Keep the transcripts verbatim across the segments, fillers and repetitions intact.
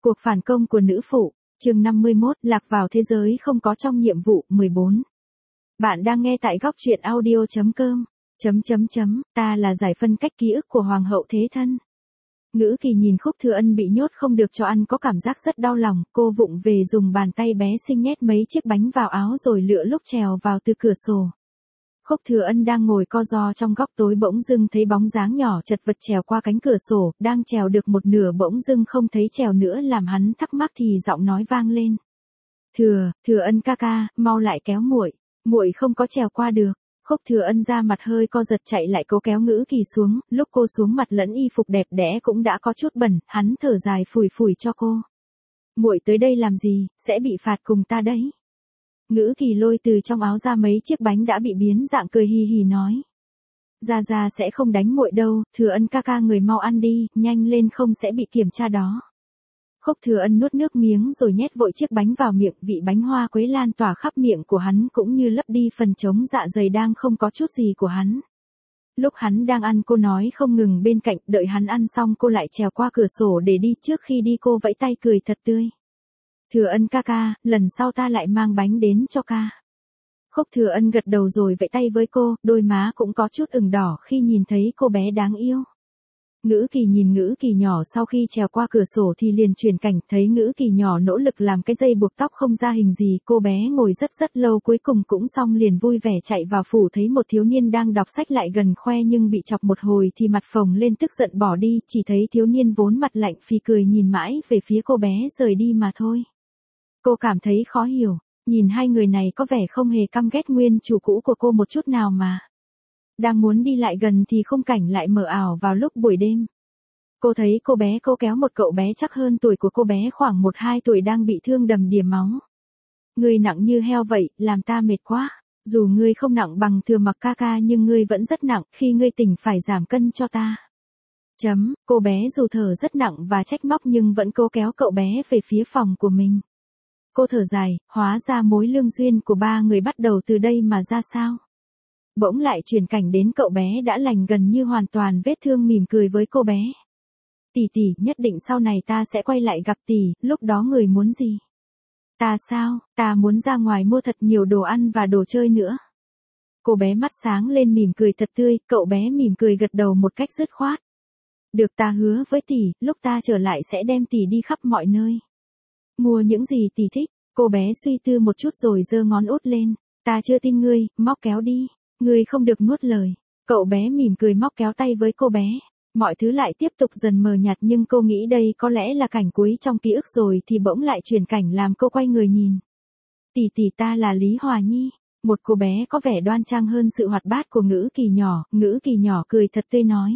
Cuộc phản công của nữ phụ, chương năm mươi mốt, lạc vào thế giới không có trong nhiệm vụ, mười bốn. Bạn đang nghe tại góc truyện audio chấm com, chấm chấm chấm, ta là giải phân cách ký ức của Hoàng hậu Thế Thân. Ngữ Kỳ nhìn Khúc Thừa Ân bị nhốt không được cho ăn có cảm giác rất đau lòng, cô vụng về dùng bàn tay bé xinh nhét mấy chiếc bánh vào áo rồi lựa lúc trèo vào từ cửa sổ. Khúc Thừa Ân đang ngồi co ro trong góc tối bỗng dưng thấy bóng dáng nhỏ chật vật trèo qua cánh cửa sổ, đang trèo được một nửa bỗng dưng không thấy trèo nữa làm hắn thắc mắc thì giọng nói vang lên. Thừa, Thừa Ân ca ca, mau lại kéo muội, muội không có trèo qua được. Khúc Thừa Ân ra mặt hơi co giật chạy lại cố kéo Ngữ Kỳ xuống, lúc cô xuống mặt lẫn y phục đẹp đẽ cũng đã có chút bẩn, hắn thở dài phủi phủi cho cô. Muội tới đây làm gì, sẽ bị phạt cùng ta đấy. Ngữ Kỳ lôi từ trong áo ra mấy chiếc bánh đã bị biến dạng cười hì hì nói. Gia Gia sẽ không đánh muội đâu, Thừa Ân ca ca người mau ăn đi, nhanh lên không sẽ bị kiểm tra đó. Khúc Thừa Ân nuốt nước miếng rồi nhét vội chiếc bánh vào miệng, vị bánh hoa quế lan tỏa khắp miệng của hắn cũng như lấp đi phần trống dạ dày đang không có chút gì của hắn. Lúc hắn đang ăn cô nói không ngừng bên cạnh, đợi hắn ăn xong cô lại trèo qua cửa sổ để đi, trước khi đi cô vẫy tay cười thật tươi. Thừa Ân ca ca, lần sau ta lại mang bánh đến cho ca. Khúc Thừa Ân gật đầu rồi vẫy tay với cô, đôi má cũng có chút ửng đỏ khi nhìn thấy cô bé đáng yêu. Ngữ Kỳ nhìn Ngữ Kỳ nhỏ sau khi trèo qua cửa sổ thì liền chuyển cảnh, thấy Ngữ Kỳ nhỏ nỗ lực làm cái dây buộc tóc không ra hình gì, cô bé ngồi rất rất lâu cuối cùng cũng xong liền vui vẻ chạy vào phủ, thấy một thiếu niên đang đọc sách lại gần khoe nhưng bị chọc một hồi thì mặt phồng lên tức giận bỏ đi, chỉ thấy thiếu niên vốn mặt lạnh phì cười nhìn mãi về phía cô bé rời đi mà thôi. Cô cảm thấy khó hiểu, nhìn hai người này có vẻ không hề căm ghét nguyên chủ cũ của cô một chút nào mà. Đang muốn đi lại gần thì khung cảnh lại mờ ảo vào lúc buổi đêm. Cô thấy cô bé cô kéo một cậu bé chắc hơn tuổi của cô bé khoảng một hai tuổi đang bị thương đầm đìa máu. Ngươi nặng như heo vậy, làm ta mệt quá. Dù ngươi không nặng bằng Thừa Mặc ca ca nhưng ngươi vẫn rất nặng, khi ngươi tỉnh phải giảm cân cho ta. Chấm, cô bé dù thở rất nặng và trách móc nhưng vẫn cố kéo cậu bé về phía phòng của mình. Cô thở dài, hóa ra mối lương duyên của ba người bắt đầu từ đây mà ra sao. Bỗng lại chuyển cảnh đến cậu bé đã lành gần như hoàn toàn vết thương mỉm cười với cô bé. Tỷ tỷ, nhất định sau này ta sẽ quay lại gặp tỷ, lúc đó người muốn gì? Ta sao, ta muốn ra ngoài mua thật nhiều đồ ăn và đồ chơi nữa. Cô bé mắt sáng lên mỉm cười thật tươi, cậu bé mỉm cười gật đầu một cách dứt khoát. Được, ta hứa với tỷ, lúc ta trở lại sẽ đem tỷ đi khắp mọi nơi. Mua những gì tỷ thích, cô bé suy tư một chút rồi giơ ngón út lên. Ta chưa tin ngươi, móc kéo đi. Ngươi không được nuốt lời. Cậu bé mỉm cười móc kéo tay với cô bé. Mọi thứ lại tiếp tục dần mờ nhạt nhưng cô nghĩ đây có lẽ là cảnh cuối trong ký ức rồi thì bỗng lại chuyển cảnh làm cô quay người nhìn. Tỷ tỷ, ta là Lý Hòa Nhi. Một cô bé có vẻ đoan trang hơn sự hoạt bát của Ngữ Kỳ nhỏ, Ngữ Kỳ nhỏ cười thật tươi nói.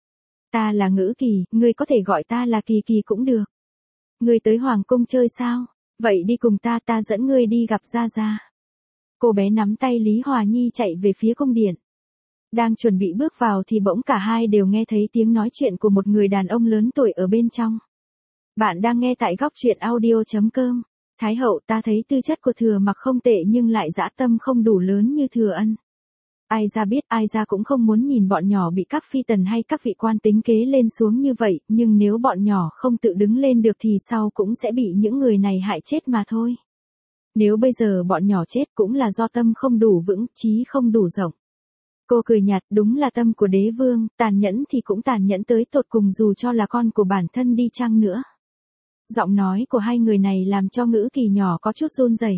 Ta là Ngữ Kỳ, ngươi có thể gọi ta là Kỳ Kỳ cũng được. Ngươi tới Hoàng cung chơi sao? Vậy đi cùng ta, ta dẫn ngươi đi gặp Gia Gia. Cô bé nắm tay Lý Hòa Nhi chạy về phía cung điện. Đang chuẩn bị bước vào thì bỗng cả hai đều nghe thấy tiếng nói chuyện của một người đàn ông lớn tuổi ở bên trong. Bạn đang nghe tại góc truyện audio chấm com. Thái hậu, ta thấy tư chất của Thừa Mặc không tệ nhưng lại dã tâm không đủ lớn như Thừa Ân. Ai ra biết, ai ra cũng không muốn nhìn bọn nhỏ bị các phi tần hay các vị quan tính kế lên xuống như vậy, nhưng nếu bọn nhỏ không tự đứng lên được thì sau cũng sẽ bị những người này hại chết mà thôi. Nếu bây giờ bọn nhỏ chết cũng là do tâm không đủ vững, trí không đủ rộng. Cô cười nhạt, đúng là tâm của đế vương, tàn nhẫn thì cũng tàn nhẫn tới tột cùng dù cho là con của bản thân đi chăng nữa. Giọng nói của hai người này làm cho Ngữ Kỳ nhỏ có chút run rẩy.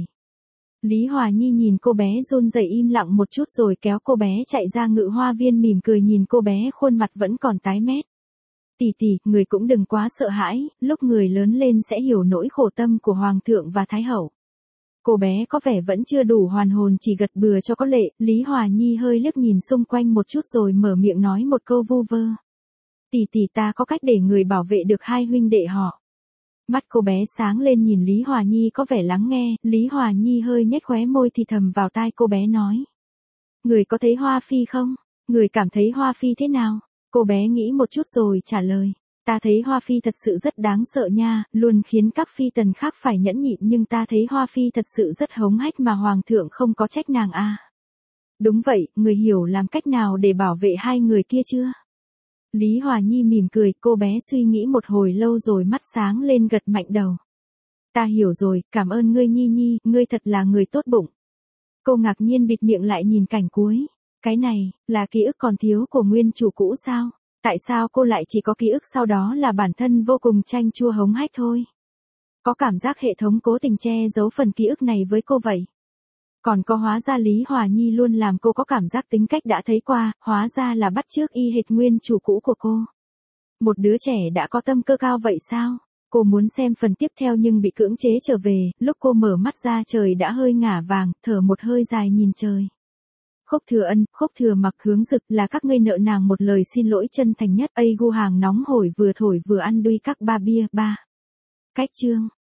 Lý Hòa Nhi nhìn cô bé run rẩy im lặng một chút rồi kéo cô bé chạy ra Ngự Hoa Viên mỉm cười nhìn cô bé khuôn mặt vẫn còn tái mét. Tỷ tỷ, người cũng đừng quá sợ hãi, lúc người lớn lên sẽ hiểu nỗi khổ tâm của Hoàng thượng và Thái hậu. Cô bé có vẻ vẫn chưa đủ hoàn hồn chỉ gật bừa cho có lệ, Lý Hòa Nhi hơi liếc nhìn xung quanh một chút rồi mở miệng nói một câu vu vơ. Tỷ tỷ, ta có cách để người bảo vệ được hai huynh đệ họ. Mắt cô bé sáng lên nhìn Lý Hòa Nhi có vẻ lắng nghe, Lý Hòa Nhi hơi nhếch khóe môi thì thầm vào tai cô bé nói. Người có thấy Hoa Phi không? Người cảm thấy Hoa Phi thế nào? Cô bé nghĩ một chút rồi trả lời. Ta thấy Hoa Phi thật sự rất đáng sợ nha, luôn khiến các phi tần khác phải nhẫn nhịn nhưng ta thấy Hoa Phi thật sự rất hống hách mà Hoàng thượng không có trách nàng à. Đúng vậy, người hiểu làm cách nào để bảo vệ hai người kia chưa? Lý Hòa Nhi mỉm cười, cô bé suy nghĩ một hồi lâu rồi mắt sáng lên gật mạnh đầu. Ta hiểu rồi, cảm ơn ngươi Nhi Nhi, ngươi thật là người tốt bụng. Cô ngạc nhiên bịt miệng lại nhìn cảnh cuối. Cái này, là ký ức còn thiếu của nguyên chủ cũ sao? Tại sao cô lại chỉ có ký ức sau đó là bản thân vô cùng chanh chua hống hách thôi? Có cảm giác hệ thống cố tình che giấu phần ký ức này với cô vậy. Còn có hóa ra Lý Hòa Nhi luôn làm cô có cảm giác tính cách đã thấy qua, hóa ra là bắt chước y hệt nguyên chủ cũ của cô. Một đứa trẻ đã có tâm cơ cao vậy sao? Cô muốn xem phần tiếp theo nhưng bị cưỡng chế trở về, lúc cô mở mắt ra trời đã hơi ngả vàng, thở một hơi dài nhìn trời. Khúc Thừa Ân, Khúc Thừa Mặc hướng Dực là các ngươi nợ nàng một lời xin lỗi chân thành nhất. A gu hàng nóng hổi vừa thổi vừa ăn đuôi các ba bia ba. Cách chương